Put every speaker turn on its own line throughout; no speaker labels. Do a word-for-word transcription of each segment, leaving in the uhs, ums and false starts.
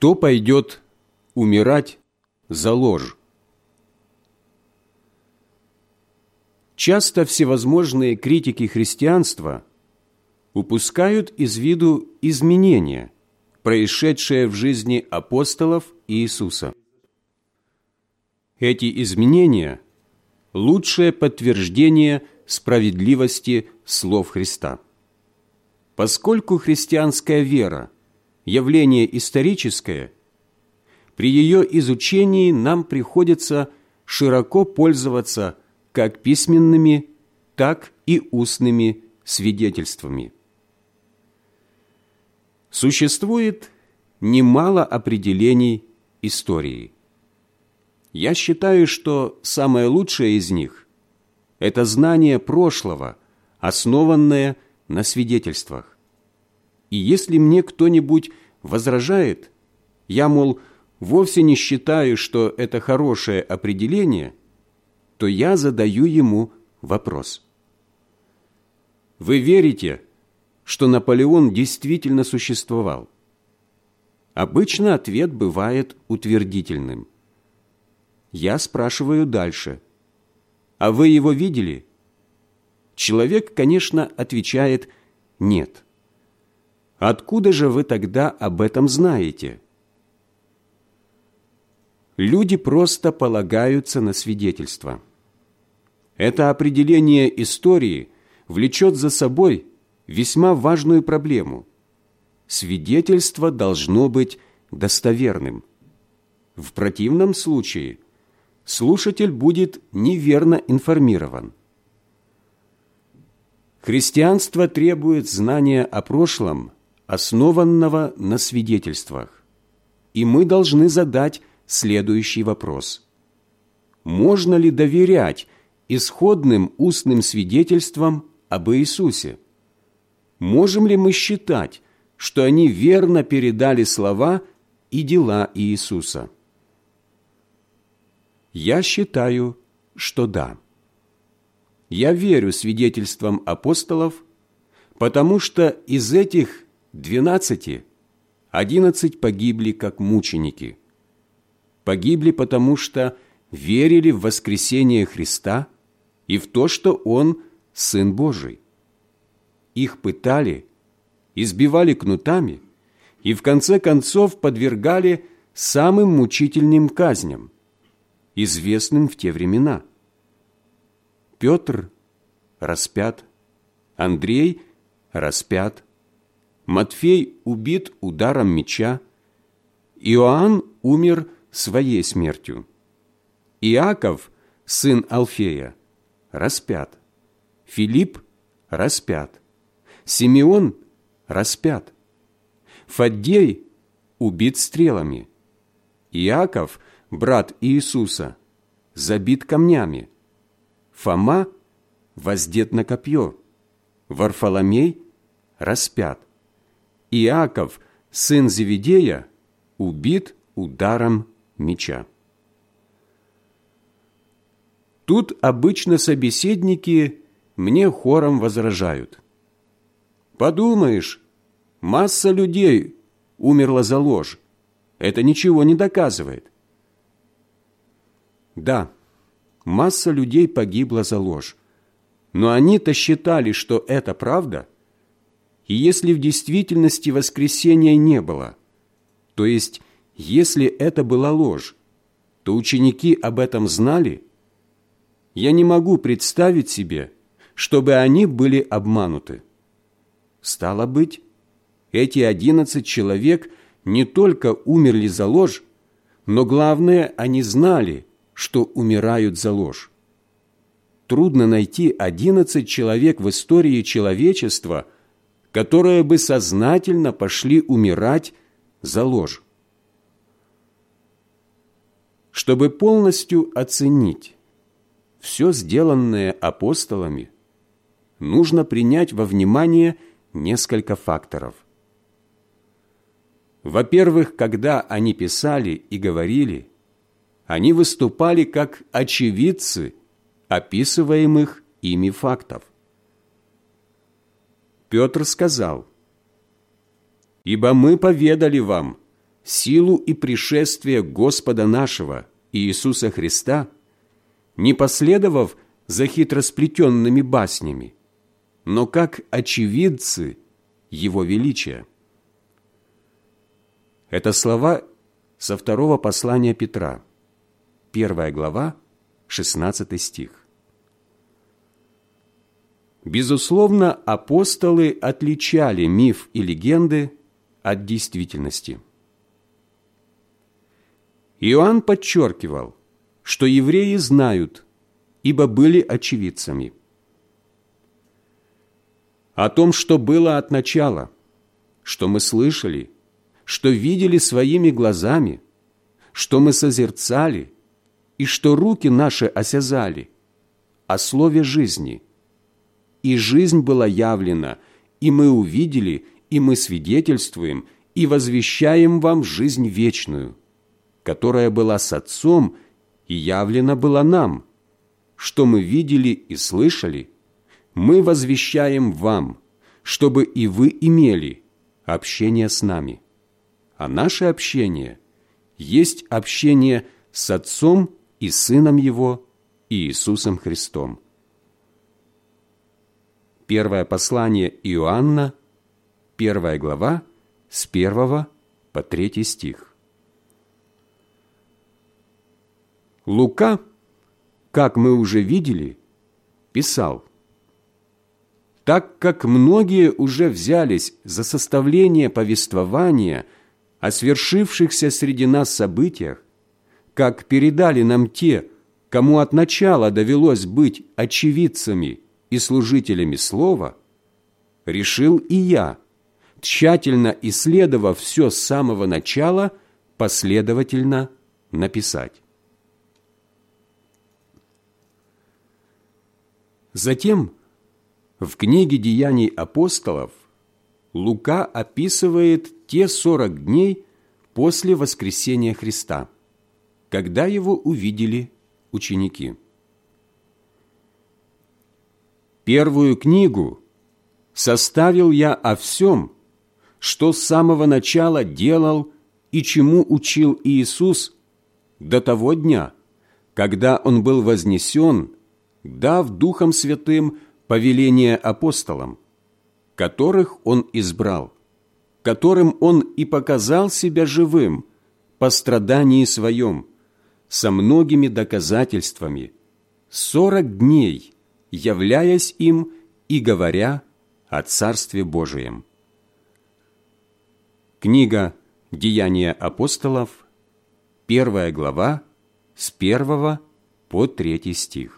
Кто пойдет умирать за ложь? Часто всевозможные критики христианства упускают из виду изменения, происшедшие в жизни апостолов Иисуса. Эти изменения – лучшее подтверждение справедливости слов Христа. Поскольку христианская вера – явление историческое, при ее изучении нам приходится широко пользоваться как письменными, так и устными свидетельствами. Существует немало определений истории. Я считаю, что самое лучшее из них – это знание прошлого, основанное на свидетельствах. И если мне кто-нибудь возражает, я, мол, вовсе не считаю, что это хорошее определение, то я задаю ему вопрос. Вы верите, что Наполеон действительно существовал? Обычно ответ бывает утвердительным. Я спрашиваю дальше. А вы его видели? Человек, конечно, отвечает «нет». Откуда же вы тогда об этом знаете? Люди просто полагаются на свидетельства. Это определение истории влечет за собой весьма важную проблему. Свидетельство должно быть достоверным. В противном случае слушатель будет неверно информирован. Христианство требует знания о прошлом, основанного на свидетельствах. И мы должны задать следующий вопрос. Можно ли доверять исходным устным свидетельствам об Иисусе? Можем ли мы считать, что они верно передали слова и дела Иисуса? Я считаю, что да. Я верю свидетельствам апостолов, потому что из этих двенадцати одиннадцать погибли как мученики. Погибли, потому что верили в воскресение Христа и в то, что Он – Сын Божий. Их пытали, избивали кнутами и в конце концов подвергали самым мучительным казням, известным в те времена. Петр распят, Андрей распят, Матфей убит ударом меча, Иоанн умер своей смертью, Иаков, сын Алфея, распят, Филипп распят, Симеон распят, Фаддей убит стрелами, Иаков, брат Иисуса, забит камнями, Фома воздет на копье, Варфоломей распят, Иаков, сын Зеведея, убит ударом меча. Тут обычно собеседники мне хором возражают. Подумаешь, масса людей умерла за ложь. Это ничего не доказывает. Да, масса людей погибла за ложь, но они-то считали, что это правда. И если в действительности воскресения не было, то есть если это была ложь, то ученики об этом знали. Я не могу представить себе, чтобы они были обмануты. Стало быть, эти одиннадцать человек не только умерли за ложь, но главное, они знали, что умирают за ложь. Трудно найти одиннадцать человек в истории человечества, которые бы сознательно пошли умирать за ложь. Чтобы полностью оценить все сделанное апостолами, нужно принять во внимание несколько факторов. Во-первых, когда они писали и говорили, они выступали как очевидцы описываемых ими фактов. Петр сказал: «Ибо мы поведали вам, силу и пришествие Господа нашего Иисуса Христа, не последовав за хитросплетенными баснями, но как очевидцы Его величия». Это слова со второго послания Петра, первая глава, шестнадцатый стих. Безусловно, апостолы отличали миф и легенды от действительности. Иоанн подчеркивал, что евреи знают, ибо были очевидцами. О том, что было от начала, что мы слышали, что видели своими глазами, что мы созерцали и что руки наши осязали, о слове жизни. И жизнь была явлена, и мы увидели, и мы свидетельствуем, и возвещаем вам жизнь вечную, которая была с Отцом и явлена была нам. Что мы видели и слышали, мы возвещаем вам, чтобы и вы имели общение с нами. А наше общение есть общение с Отцом и Сыном Его, Иисусом Христом. Первое послание Иоанна, первая глава, с первого по третий стих. Лука, как мы уже видели, писал: «Так как многие уже взялись за составление повествования о свершившихся среди нас событиях, как передали нам те, кому от начала довелось быть очевидцами и служителями слова, решил и я, тщательно исследовав все с самого начала, последовательно написать». Затем в книге «Деяний апостолов» Лука описывает те сорок дней после воскресения Христа, когда Его увидели ученики. «Первую книгу составил я о всем, что с самого начала делал и чему учил Иисус до того дня, когда Он был вознесен, дав Духом Святым повеление апостолам, которых Он избрал, которым Он и показал себя живым по страдании Своем, со многими доказательствами, сорок дней, являясь им и говоря о Царстве Божием». Книга «Деяния апостолов», первая глава, с первого по третий стих.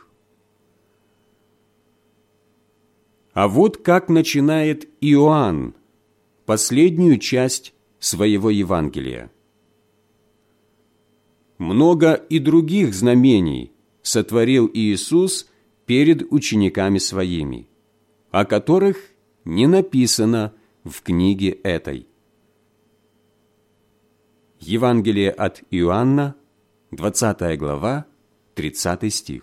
А вот как начинает Иоанн последнюю часть своего Евангелия. «Много и других знамений сотворил Иисус перед учениками Своими, о которых не написано в книге этой». Евангелие от Иоанна, двадцатая глава, тридцатый стих.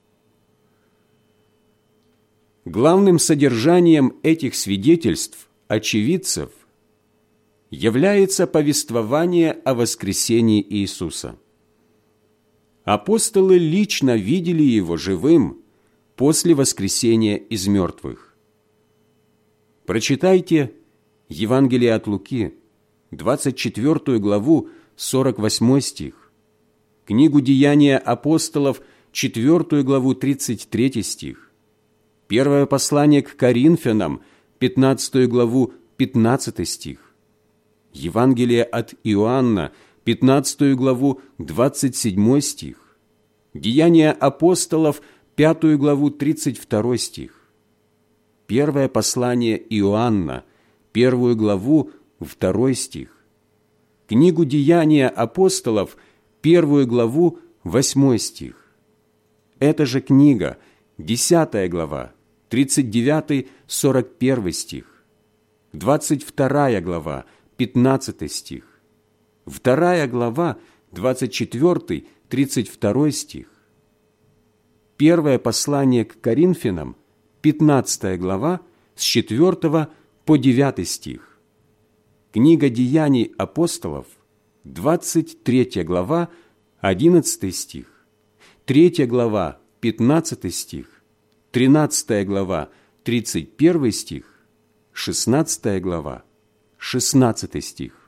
Главным содержанием этих свидетельств очевидцев является повествование о воскресении Иисуса. Апостолы лично видели Его живым после воскресения из мертвых. Прочитайте Евангелие от Луки, двадцать четвёртую главу, сорок восьмой стих, книгу «Деяния апостолов», четвёртую главу, тридцать третий стих, первое послание к Коринфянам, пятнадцатую главу, пятнадцатый стих, Евангелие от Иоанна, пятнадцатую главу, двадцать седьмой стих, Деяния апостолов, пятую главу, тридцать второй стих, первое послание Иоанна, первую главу, второй стих, книгу «Деяния апостолов», первую главу, восьмой стих. Эта же книга, десятая глава, тридцать девятый — сорок первый стих, двадцать вторая глава, пятнадцатый стих, вторая глава, двадцать четвёртый — тридцать второй стих, первое послание к Коринфянам, пятнадцатая глава, с четвёртого по девятый стих, книга «Деяний апостолов», двадцать третья глава, одиннадцатый стих, третья глава, пятнадцатый стих, тринадцатая глава, тридцать первый стих, шестнадцатая глава, шестнадцатый стих.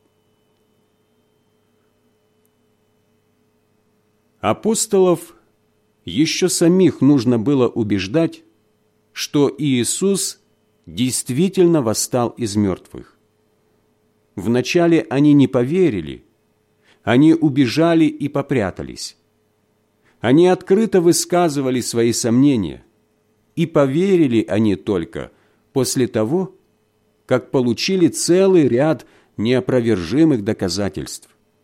Апостолов еще самих нужно было убеждать, что Иисус действительно восстал из мертвых. Вначале они не поверили, они убежали и попрятались. Они открыто высказывали свои сомнения, и поверили они только после того, как получили целый ряд неопровержимых доказательств.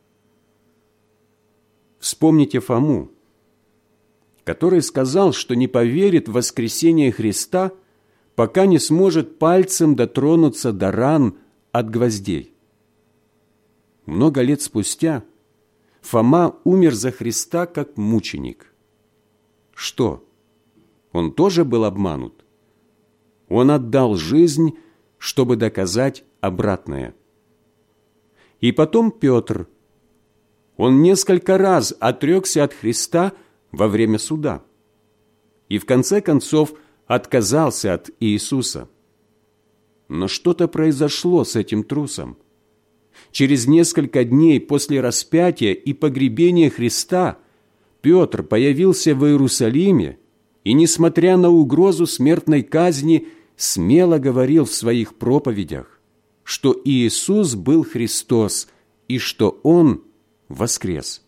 Вспомните Фому, который сказал, что не поверит в воскресение Христа, пока не сможет пальцем дотронуться до ран от гвоздей. Много лет спустя Фома умер за Христа как мученик. Что? Он тоже был обманут? Он отдал жизнь, чтобы доказать обратное. И потом Петр. Он несколько раз отрекся от Христа во время суда и в конце концов отказался от Иисуса. Но что-то произошло с этим трусом. Через несколько дней после распятия и погребения Христа Петр появился в Иерусалиме и, несмотря на угрозу смертной казни, смело говорил в своих проповедях, что Иисус был Христос и что Он воскрес.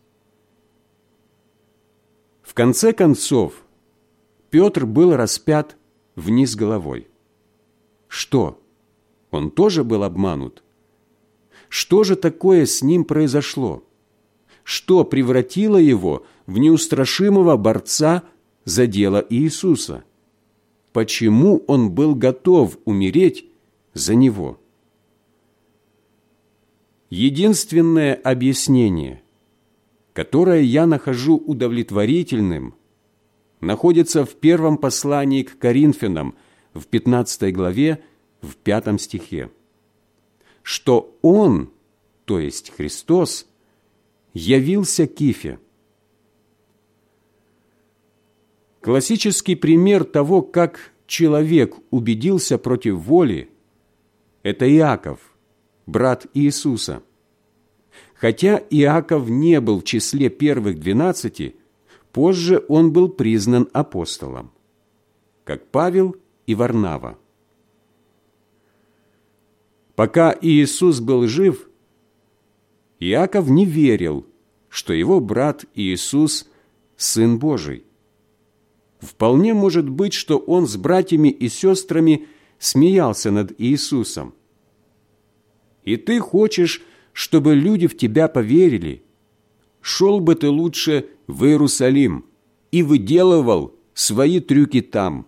В конце концов, Петр был распят вниз головой. Что? Он тоже был обманут? Что же такое с ним произошло? Что превратило его в неустрашимого борца за дело Иисуса? Почему он был готов умереть за него? Единственное объяснение, которое я нахожу удовлетворительным, находится в первом послании к Коринфянам в пятнадцатой главе, в пятом стихе, что Он, то есть Христос, явился Кифе. Классический пример того, как человек убедился против воли, это Иаков, брат Иисуса. Хотя Иаков не был в числе первых двенадцати, позже он был признан апостолом, как Павел и Варнава. Пока Иисус был жив, Иаков не верил, что его брат Иисус – Сын Божий. Вполне может быть, что он с братьями и сестрами смеялся над Иисусом. И ты хочешь, чтобы люди в тебя поверили? Шел бы ты лучше в Иерусалим и выделывал свои трюки там.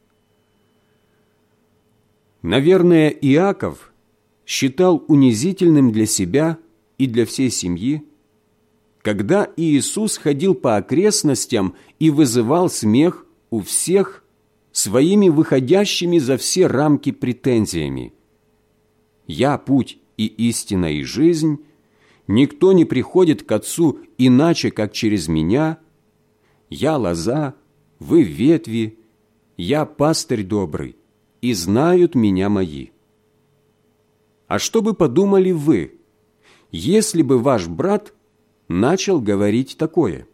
Наверное, Иаков считал унизительным для себя и для всей семьи, когда Иисус ходил по окрестностям и вызывал смех у всех своими выходящими за все рамки претензиями. «Я путь и истина и жизнь, никто не приходит к Отцу иначе, как через Меня, я лоза, вы ветви, я пастырь добрый, и знают Меня мои». А что бы подумали вы, если бы ваш брат начал говорить такое?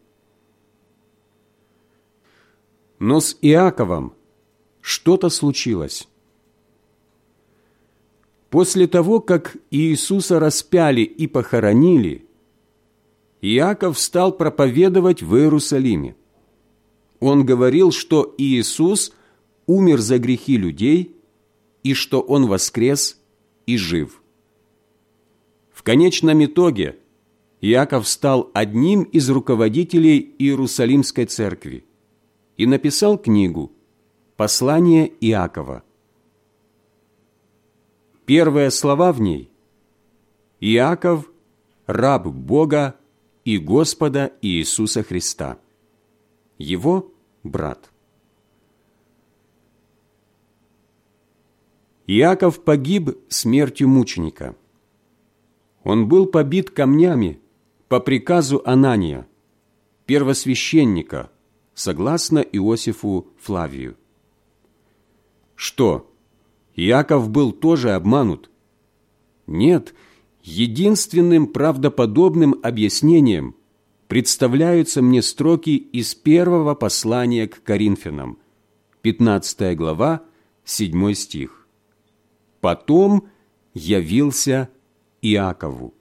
Но с Иаковом что-то случилось. После того, как Иисуса распяли и похоронили, Иаков стал проповедовать в Иерусалиме. Он говорил, что Иисус умер за грехи людей и что Он воскрес и жив. В конечном итоге Иаков стал одним из руководителей Иерусалимской церкви и написал книгу «Послание Иакова». Первые слова в ней: «Иаков, раб Бога и Господа Иисуса Христа, его брат». Иаков погиб смертью мученика. Он был побит камнями по приказу Анания, первосвященника, согласно Иосифу Флавию. Что, Иаков был тоже обманут? Нет, единственным правдоподобным объяснением представляются мне строки из первого послания к Коринфянам, пятнадцатая глава, седьмой стих. «Потом явился Иакову».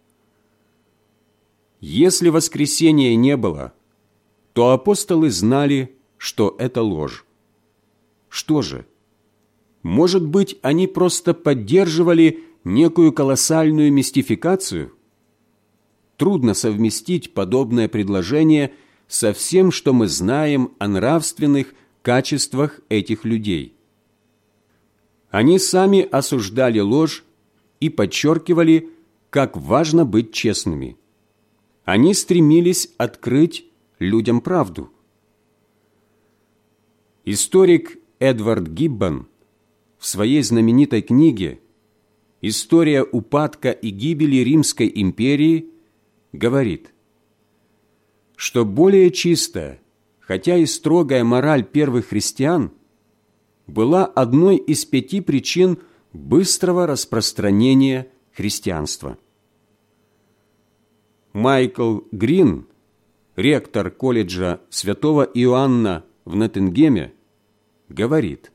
Если воскресения не было, то апостолы знали, что это ложь. Что же? Может быть, они просто поддерживали некую колоссальную мистификацию? Трудно совместить подобное предложение со всем, что мы знаем о нравственных качествах этих людей. Они сами осуждали ложь и подчеркивали, как важно быть честными. Они стремились открыть людям правду. Историк Эдвард Гиббон в своей знаменитой книге «История упадка и гибели Римской империи» говорит, что более чистая, хотя и строгая мораль первых христиан была одной из пяти причин быстрого распространения христианства. Майкл Грин, ректор колледжа святого Иоанна в Ноттингеме, говорит: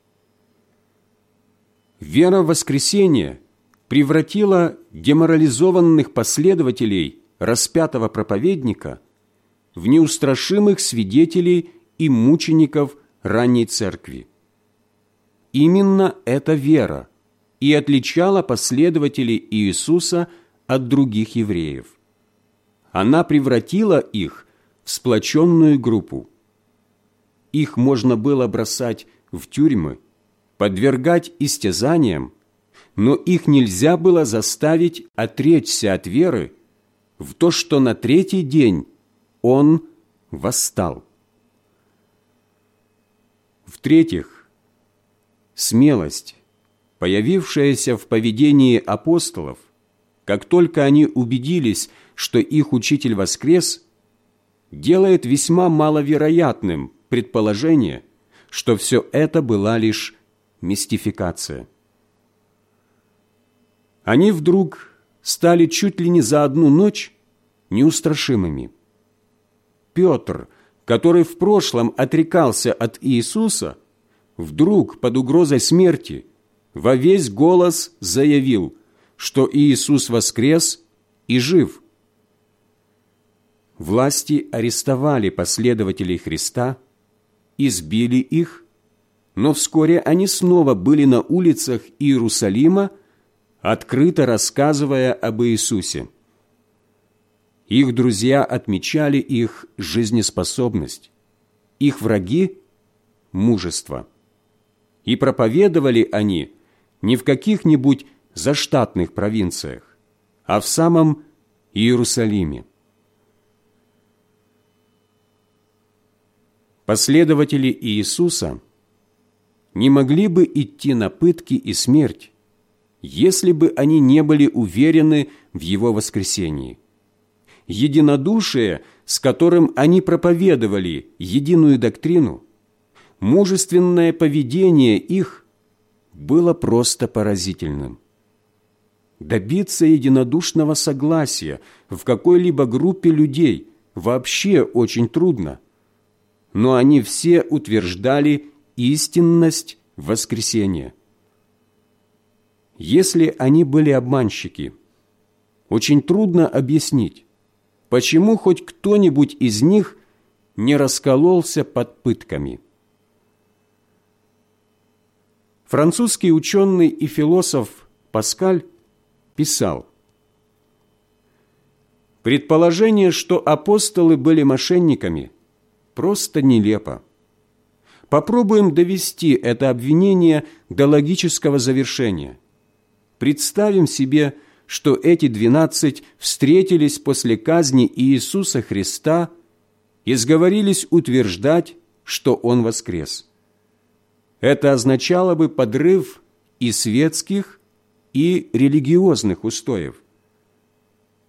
«Вера в воскресение превратила деморализованных последователей распятого проповедника в неустрашимых свидетелей и мучеников ранней церкви. Именно эта вера и отличала последователей Иисуса от других евреев. Она превратила их в сплоченную группу. Их можно было бросать в тюрьмы, подвергать истязаниям, но их нельзя было заставить отречься от веры в то, что на третий день Он восстал. В-третьих, смелость, появившаяся в поведении апостолов, как только они убедились, что их учитель воскрес, делает весьма маловероятным предположение, что все это была лишь мистификация. Они вдруг стали чуть ли не за одну ночь неустрашимыми. Петр, который в прошлом отрекался от Иисуса, вдруг под угрозой смерти во весь голос заявил, что Иисус воскрес и жив. Власти арестовали последователей Христа, избили их, но вскоре они снова были на улицах Иерусалима, открыто рассказывая об Иисусе. Их друзья отмечали их жизнеспособность, их враги – мужество. И проповедовали они не в каких-нибудь заштатных провинциях, а в самом Иерусалиме. Последователи Иисуса не могли бы идти на пытки и смерть, если бы они не были уверены в Его воскресении. Единодушие, с которым они проповедовали единую доктрину, мужественное поведение их было просто поразительным. Добиться единодушного согласия в какой-либо группе людей вообще очень трудно, но они все утверждали истинность воскресения. Если они были обманщики, очень трудно объяснить, почему хоть кто-нибудь из них не раскололся под пытками. Французский ученый и философ Паскаль писал: «Предположение, что апостолы были мошенниками, просто нелепо. Попробуем довести это обвинение до логического завершения. Представим себе, что эти двенадцать встретились после казни Иисуса Христа и сговорились утверждать, что Он воскрес. Это означало бы подрыв и светских, и религиозных устоев.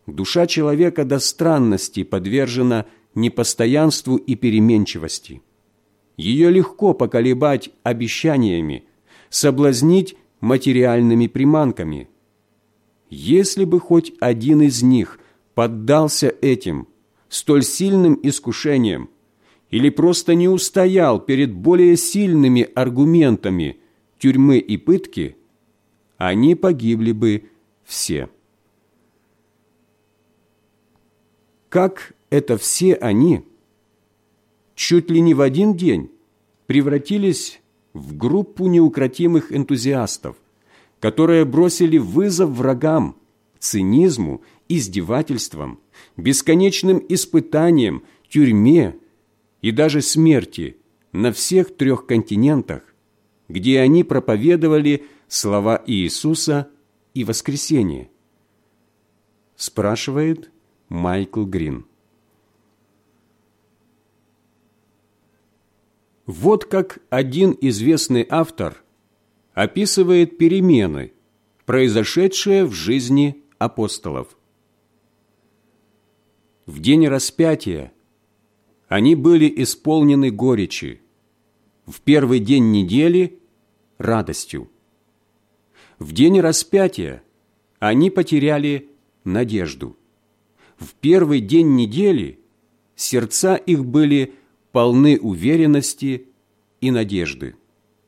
душа человека до странности подвержена непостоянству и переменчивости. Ее легко поколебать обещаниями, соблазнить материальными приманками. Если бы хоть один из них поддался этим столь сильным искушениям или просто не устоял перед более сильными аргументами тюрьмы и пытки, они погибли бы все. Как это все они чуть ли не в один день превратились в группу неукротимых энтузиастов, которые бросили вызов врагам, цинизму, издевательствам, бесконечным испытаниям, тюрьме и даже смерти на всех трех континентах, где они проповедовали слова Иисуса и воскресение? Спрашивает Майкл Грин. Вот как один известный автор описывает перемены, произошедшие в жизни апостолов. В день распятия они были исполнены горечи, в первый день недели – радостью. В день распятия они потеряли надежду. В первый день недели сердца их были полны уверенности и надежды.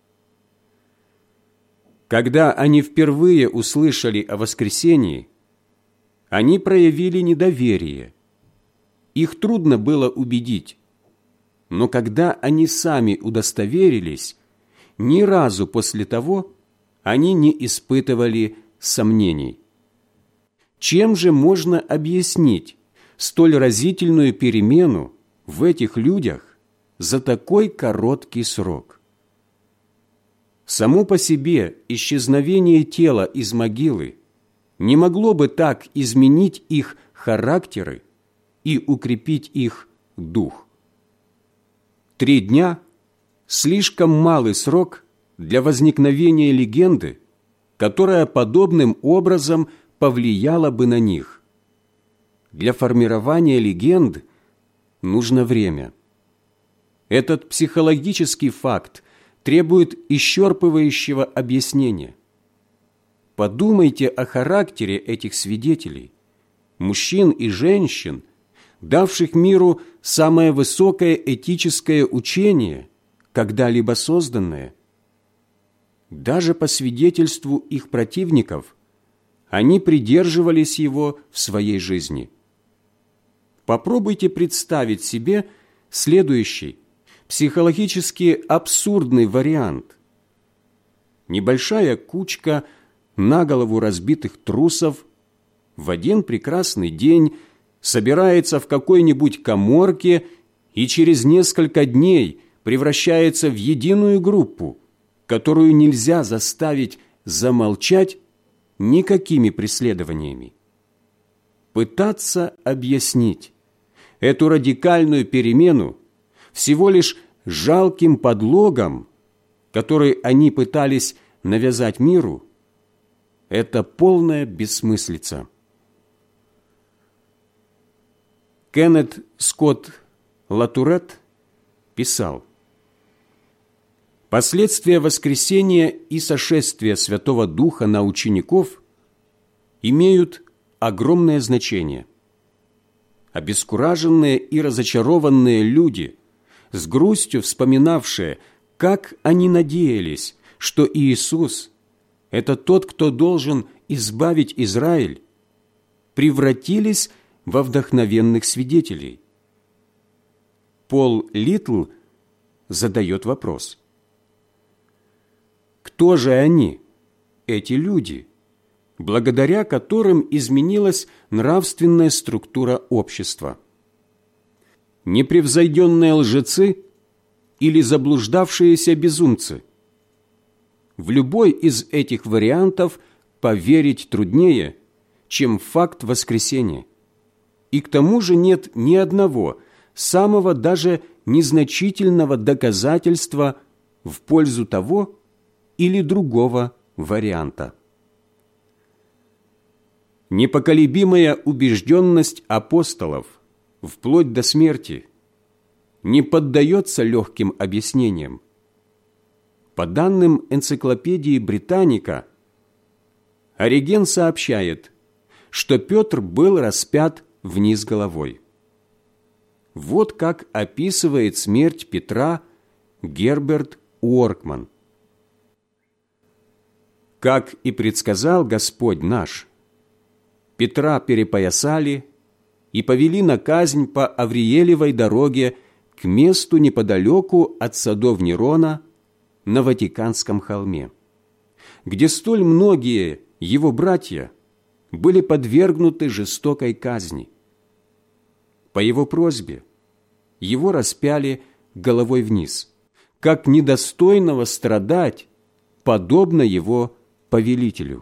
Когда они впервые услышали о воскресении, они проявили недоверие. Их трудно было убедить, но когда они сами удостоверились, ни разу после того они не испытывали сомнений. Чем же можно объяснить столь разительную перемену в этих людях за такой короткий срок? Само по себе исчезновение тела из могилы не могло бы так изменить их характеры и укрепить их дух. Три дня – слишком малый срок для возникновения легенды, которая подобным образом повлияла бы на них. Для формирования легенд нужно время. Этот психологический факт требует исчерпывающего объяснения. Подумайте о характере этих свидетелей, мужчин и женщин, давших миру самое высокое этическое учение, когда-либо созданное. Даже по свидетельству их противников, они придерживались его в своей жизни. Попробуйте представить себе следующий, психологически абсурдный вариант. Небольшая кучка на голову разбитых трусов в один прекрасный день собирается в какой-нибудь каморке и через несколько дней превращается в единую группу, которую нельзя заставить замолчать никакими преследованиями. Пытаться объяснить эту радикальную перемену всего лишь жалким подлогом, который они пытались навязать миру, это полная бессмыслица. Кеннет Скотт Латурет писал: «Последствия воскресения и сошествия Святого Духа на учеников имеют огромное значение. Обескураженные и разочарованные люди, с грустью вспоминавшие, как они надеялись, что Иисус – это тот, кто должен избавить Израиль, превратились во вдохновенных свидетелей». Пол Литл задает вопрос: кто же они, эти люди, благодаря которым изменилась нравственная структура общества? Непревзойденные лжецы или заблуждавшиеся безумцы? В любой из этих вариантов поверить труднее, чем в факт воскресения. И к тому же нет ни одного, самого даже незначительного доказательства в пользу того, или другого варианта. Непоколебимая убежденность апостолов вплоть до смерти не поддается легким объяснениям. По данным энциклопедии Британика, Ориген сообщает, что Петр был распят вниз головой. Вот как описывает смерть Петра Герберт Уоркман. «Как и предсказал Господь наш, Петра перепоясали и повели на казнь по Авриелевой дороге к месту неподалеку от садов Нерона на Ватиканском холме, где столь многие его братья были подвергнуты жестокой казни. По его просьбе его распяли головой вниз, как недостойного страдать, подобно его повелителю».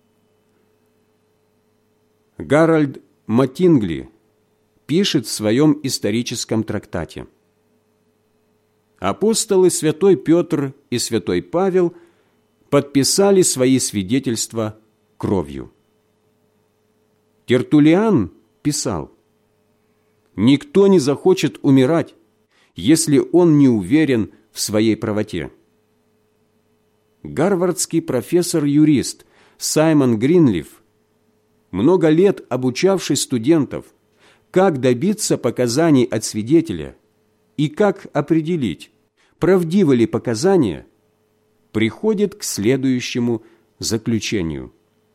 Гарольд Матингли пишет в своем историческом трактате: «Апостолы святой Петр и святой Павел подписали свои свидетельства кровью». Тертуллиан писал: «Никто не захочет умирать, если он не уверен в своей правоте». Гарвардский профессор-юрист Саймон Гринлиф, много лет обучавший студентов, как добиться показаний от свидетеля и как определить, правдивы ли показания, приходит к следующему заключению: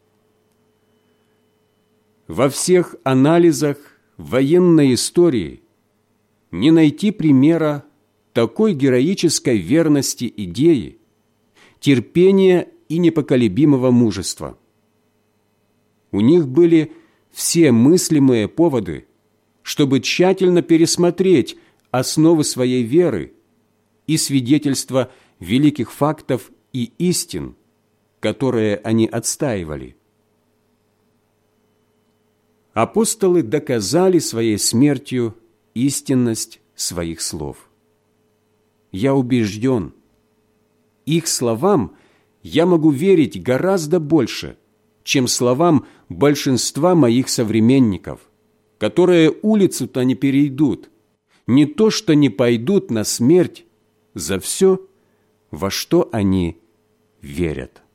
во всех анализах военной истории не найти примера такой героической верности идеи, терпения и непоколебимого мужества. У них были все мыслимые поводы, чтобы тщательно пересмотреть основы своей веры и свидетельства великих фактов и истин, которые они отстаивали. Апостолы доказали своей смертью истинность своих слов. Я убежден, их словам я могу верить гораздо больше, чем словам большинства моих современников, которые улицу-то не перейдут, не то что не пойдут на смерть за все, во что они верят.